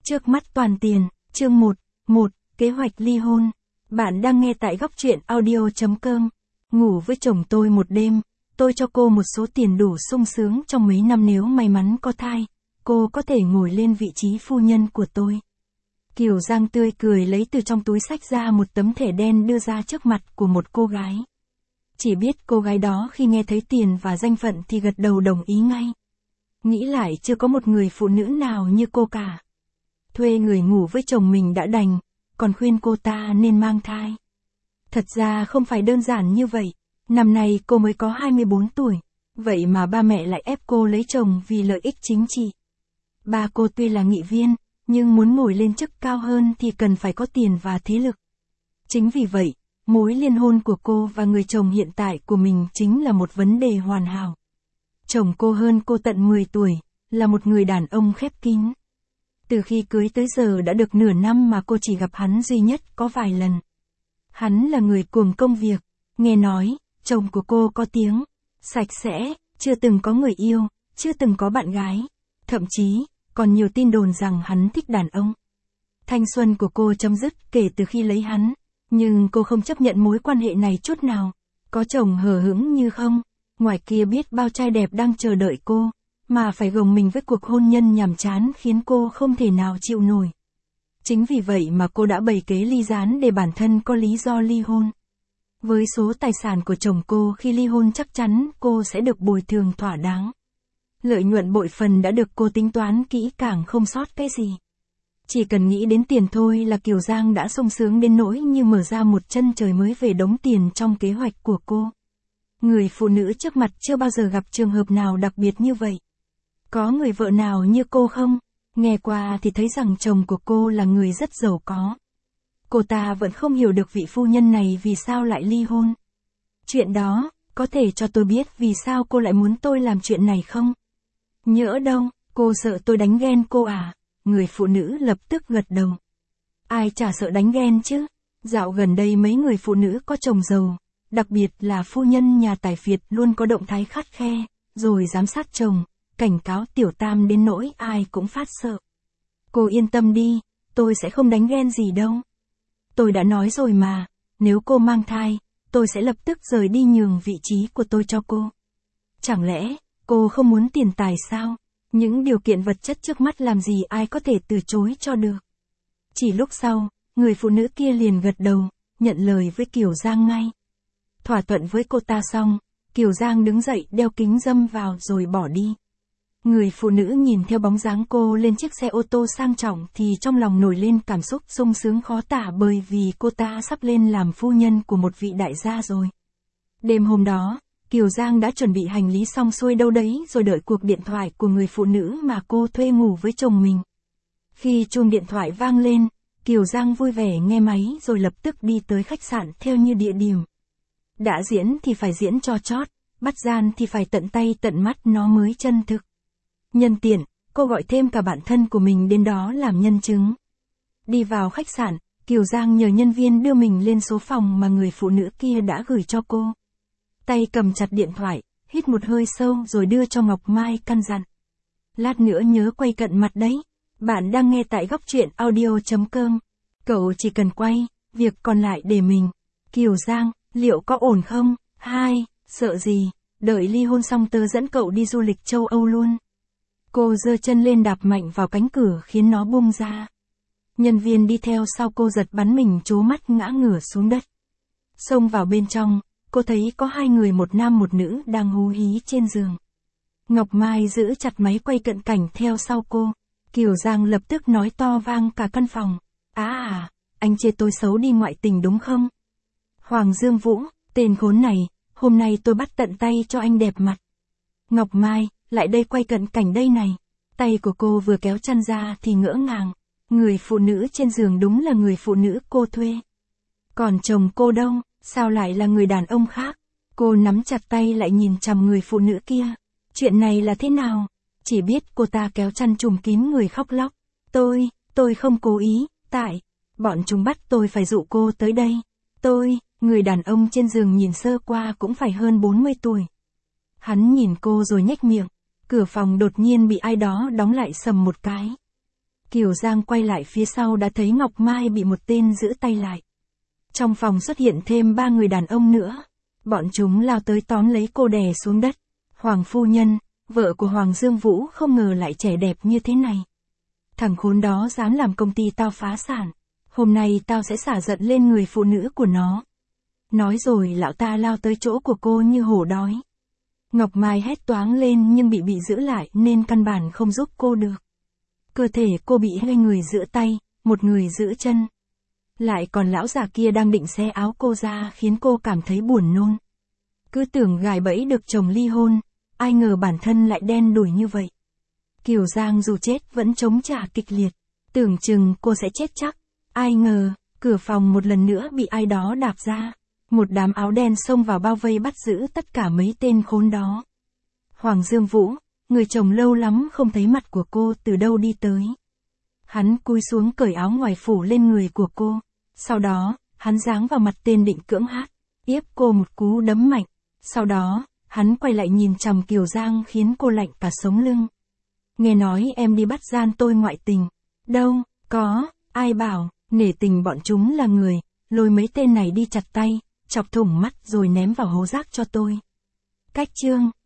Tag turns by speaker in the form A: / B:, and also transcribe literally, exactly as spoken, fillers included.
A: Trước mắt toàn tiền, chương một, một, kế hoạch ly hôn. Bạn đang nghe tại góc truyện audio chấm com. Ngủ với chồng tôi một đêm, tôi cho cô một số tiền đủ sung sướng trong mấy năm nếu may mắn có thai, cô có thể ngồi lên vị trí phu nhân của tôi. Kiều Giang tươi cười lấy từ trong túi xách ra một tấm thẻ đen đưa ra trước mặt của một cô gái. Chỉ biết cô gái đó khi nghe thấy tiền và danh phận thì gật đầu đồng ý ngay. Nghĩ lại chưa có một người phụ nữ nào như cô cả. Thuê người ngủ với chồng mình đã đành, còn khuyên cô ta nên mang thai. Thật ra không phải đơn giản như vậy, năm nay cô mới có hai mươi bốn tuổi, vậy mà ba mẹ lại ép cô lấy chồng vì lợi ích chính trị. Ba cô tuy là nghị viên, nhưng muốn ngồi lên chức cao hơn thì cần phải có tiền và thế lực. Chính vì vậy, mối liên hôn của cô và người chồng hiện tại của mình chính là một vấn đề hoàn hảo. Chồng cô hơn cô tận mười tuổi, là một người đàn ông khép kín. Từ khi cưới tới giờ đã được nửa năm mà cô chỉ gặp hắn duy nhất có vài lần. Hắn là người cuồng công việc, nghe nói, chồng của cô có tiếng, sạch sẽ, chưa từng có người yêu, chưa từng có bạn gái, thậm chí, còn nhiều tin đồn rằng hắn thích đàn ông. Thanh xuân của cô chấm dứt kể từ khi lấy hắn, nhưng cô không chấp nhận mối quan hệ này chút nào, có chồng hờ hững như không, ngoài kia biết bao trai đẹp đang chờ đợi cô, mà phải gồng mình với cuộc hôn nhân nhàm chán khiến cô không thể nào chịu nổi. Chính vì vậy mà cô đã bày kế ly gián để bản thân có lý do ly hôn. Với số tài sản của chồng cô khi ly hôn chắc chắn cô sẽ được bồi thường thỏa đáng. Lợi nhuận bội phần đã được cô tính toán kỹ càng không sót cái gì. Chỉ cần nghĩ đến tiền thôi là Kiều Giang đã sung sướng đến nỗi như mở ra một chân trời mới về đống tiền trong kế hoạch của cô. Người phụ nữ trước mặt chưa bao giờ gặp trường hợp nào đặc biệt như vậy. Có người vợ nào như cô không? Nghe qua thì thấy rằng chồng của cô là người rất giàu có. Cô ta vẫn không hiểu được vị phu nhân này vì sao lại ly hôn. Chuyện đó, có thể cho tôi biết vì sao cô lại muốn tôi làm chuyện này không? Nhỡ đâu, cô sợ tôi đánh ghen cô à? Người phụ nữ lập tức gật đầu. Ai chả sợ đánh ghen chứ? Dạo gần đây mấy người phụ nữ có chồng giàu, đặc biệt là phu nhân nhà tài phiệt luôn có động thái khắt khe, rồi giám sát chồng, cảnh cáo tiểu tam đến nỗi ai cũng phát sợ. Cô yên tâm đi, tôi sẽ không đánh ghen gì đâu. Tôi đã nói rồi mà, nếu cô mang thai, tôi sẽ lập tức rời đi nhường vị trí của tôi cho cô. Chẳng lẽ, cô không muốn tiền tài sao? Những điều kiện vật chất trước mắt làm gì ai có thể từ chối cho được. Chỉ lúc sau, người phụ nữ kia liền gật đầu, nhận lời với Kiều Giang ngay. Thỏa thuận với cô ta xong, Kiều Giang đứng dậy đeo kính râm vào rồi bỏ đi. Người phụ nữ nhìn theo bóng dáng cô lên chiếc xe ô tô sang trọng thì trong lòng nổi lên cảm xúc sung sướng khó tả bởi vì cô ta sắp lên làm phu nhân của một vị đại gia rồi. Đêm hôm đó, Kiều Giang đã chuẩn bị hành lý xong xuôi đâu đấy rồi đợi cuộc điện thoại của người phụ nữ mà cô thuê ngủ với chồng mình. Khi chuông điện thoại vang lên, Kiều Giang vui vẻ nghe máy rồi lập tức đi tới khách sạn theo như địa điểm. Đã diễn thì phải diễn cho chót, bắt gian thì phải tận tay tận mắt nó mới chân thực. Nhân tiện, cô gọi thêm cả bạn thân của mình đến đó làm nhân chứng. Đi vào khách sạn, Kiều Giang nhờ nhân viên đưa mình lên số phòng mà người phụ nữ kia đã gửi cho cô. Tay cầm chặt điện thoại, hít một hơi sâu rồi đưa cho Ngọc Mai căn dặn. Lát nữa nhớ quay cận mặt đấy. Bạn đang nghe tại góc truyện audio chấm com. Cậu chỉ cần quay, việc còn lại để mình. Kiều Giang, liệu có ổn không? Hai, sợ gì? Đợi ly hôn xong tớ dẫn cậu đi du lịch châu Âu luôn. Cô giơ chân lên đạp mạnh vào cánh cửa khiến nó bung ra. Nhân viên đi theo sau cô giật bắn mình trố mắt ngã ngửa xuống đất. Xông vào bên trong, cô thấy có hai người một nam một nữ đang hú hí trên giường. Ngọc Mai giữ chặt máy quay cận cảnh theo sau cô. Kiều Giang lập tức nói to vang cả căn phòng. Á à, anh chê tôi xấu đi ngoại tình đúng không? Hoàng Dương Vũ, tên khốn này, hôm nay tôi bắt tận tay cho anh đẹp mặt. Ngọc Mai, lại đây quay cận cảnh đây này. Tay của cô vừa kéo chăn ra thì ngỡ ngàng. Người phụ nữ trên giường đúng là người phụ nữ cô thuê. Còn chồng cô đâu, sao lại là người đàn ông khác? Cô nắm chặt tay lại nhìn chằm người phụ nữ kia. Chuyện này là thế nào? Chỉ biết cô ta kéo chăn trùm kín người khóc lóc. Tôi, tôi không cố ý, tại, bọn chúng bắt tôi phải dụ cô tới đây. Tôi, người đàn ông trên giường nhìn sơ qua cũng phải hơn bốn mươi tuổi. Hắn nhìn cô rồi nhếch miệng. Cửa phòng đột nhiên bị ai đó đóng lại sầm một cái. Kiều Giang quay lại phía sau đã thấy Ngọc Mai bị một tên giữ tay lại. Trong phòng xuất hiện thêm ba người đàn ông nữa. Bọn chúng lao tới tóm lấy cô đè xuống đất. Hoàng phu nhân, vợ của Hoàng Dương Vũ không ngờ lại trẻ đẹp như thế này. Thằng khốn đó dám làm công ty tao phá sản. Hôm nay tao sẽ xả giận lên người phụ nữ của nó. Nói rồi lão ta lao tới chỗ của cô như hổ đói. Ngọc Mai hét toáng lên nhưng bị bị giữ lại nên căn bản không giúp cô được. Cơ thể cô bị hai người giữ tay, một người giữ chân. Lại còn lão già kia đang định xé áo cô ra khiến cô cảm thấy buồn nôn. Cứ tưởng gài bẫy được chồng ly hôn, ai ngờ bản thân lại đen đủi như vậy. Kiều Giang dù chết vẫn chống trả kịch liệt, tưởng chừng cô sẽ chết chắc. Ai ngờ, cửa phòng một lần nữa bị ai đó đạp ra. Một đám áo đen xông vào bao vây bắt giữ tất cả mấy tên khốn đó. Hoàng Dương Vũ, người chồng lâu lắm không thấy mặt của cô từ đâu đi tới. Hắn cúi xuống cởi áo ngoài phủ lên người của cô. Sau đó, hắn giáng vào mặt tên định cưỡng hát, yếp cô một cú đấm mạnh. Sau đó, hắn quay lại nhìn chằm Kiều Giang khiến cô lạnh cả sống lưng. Nghe nói em đi bắt gian tôi ngoại tình. Đâu, có, ai bảo, nể tình bọn chúng là người, lôi mấy tên này đi chặt tay, chọc thủng mắt rồi ném vào hố rác cho tôi. Cách chương